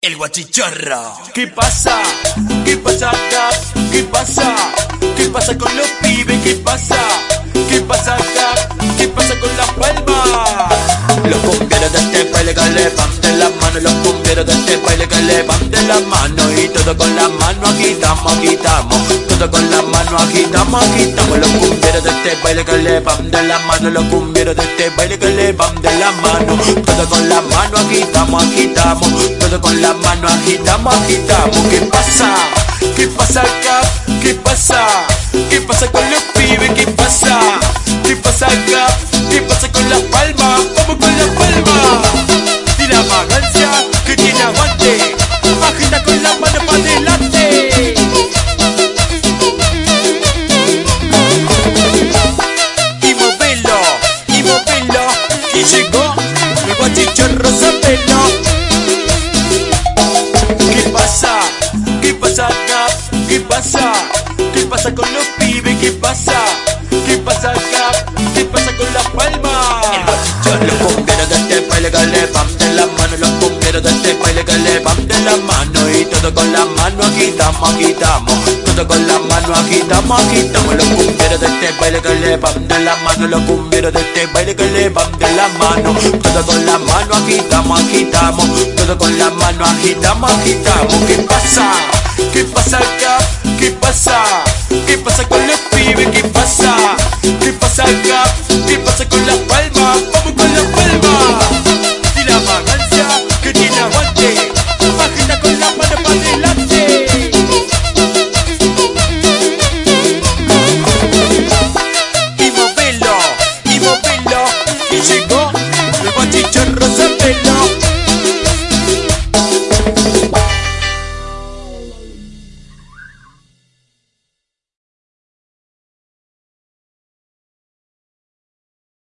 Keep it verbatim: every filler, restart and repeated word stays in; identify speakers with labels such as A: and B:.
A: El guachichorro.
B: ¿Qué pasa? ¿Qué pasa acá? ¿Qué pasa? ¿Qué pasa con los pibes? ¿Qué pasa? ¿Qué pasa acá? ¿Qué pasa con las palmas?
A: Los cumbieros de este baile que levanten las manos. Los cumbieros de este baile que levanten las manos. Y todo con las manos agitamos, agitamos. Todo con las manos agitamos, agitamos. Los cumbieros de este baile que levanten las manos. Los cumbieros de este baile que levanten las manos. Todo con las manos agitamos, agitamos. Todo con las manos agitamos, agitamos. ¿Qué pasa? ¿Qué pasa acá? ¿Qué pasa? ¿Qué pasa con los pibes? ¿Qué pasa? ¿Qué pasa acá? ¿Qué pasa con las palmas? Vamos con las palmas. Y la vagancia que tiene aguante. Agita con las manos para adelante. Y movelo, y movelo. Y llegó el guachichorro Zapelo. ¿Qué pasa? ¿Qué pasa acá? ¿Qué pasa? ¿Qué pasa con los pibes? ¿Qué pasa? ¿Qué pasa acá? ¿Qué pasa con las palmas? Los cumbieros de este baile que levanten las manos. Los cumbieros de este baile que levanten las manos. Y todo con las manos agitamos, agitamos. Todo con las manos agitamos, agitamos. Los cumbieros de este baile que levanten las manos. Los cumbieros de este baile que levanten las manos. Todo con las manos agitamos, agitamos. Todo con las manos agitamos, agitamos. ¿Qué pasa? ¿Qué pasa acá? ¿Qué pasa? ¿Qué pasa con los pibes? ¿Qué pasa? ¿Qué pasa acá? ¿Qué pasa con las palmas?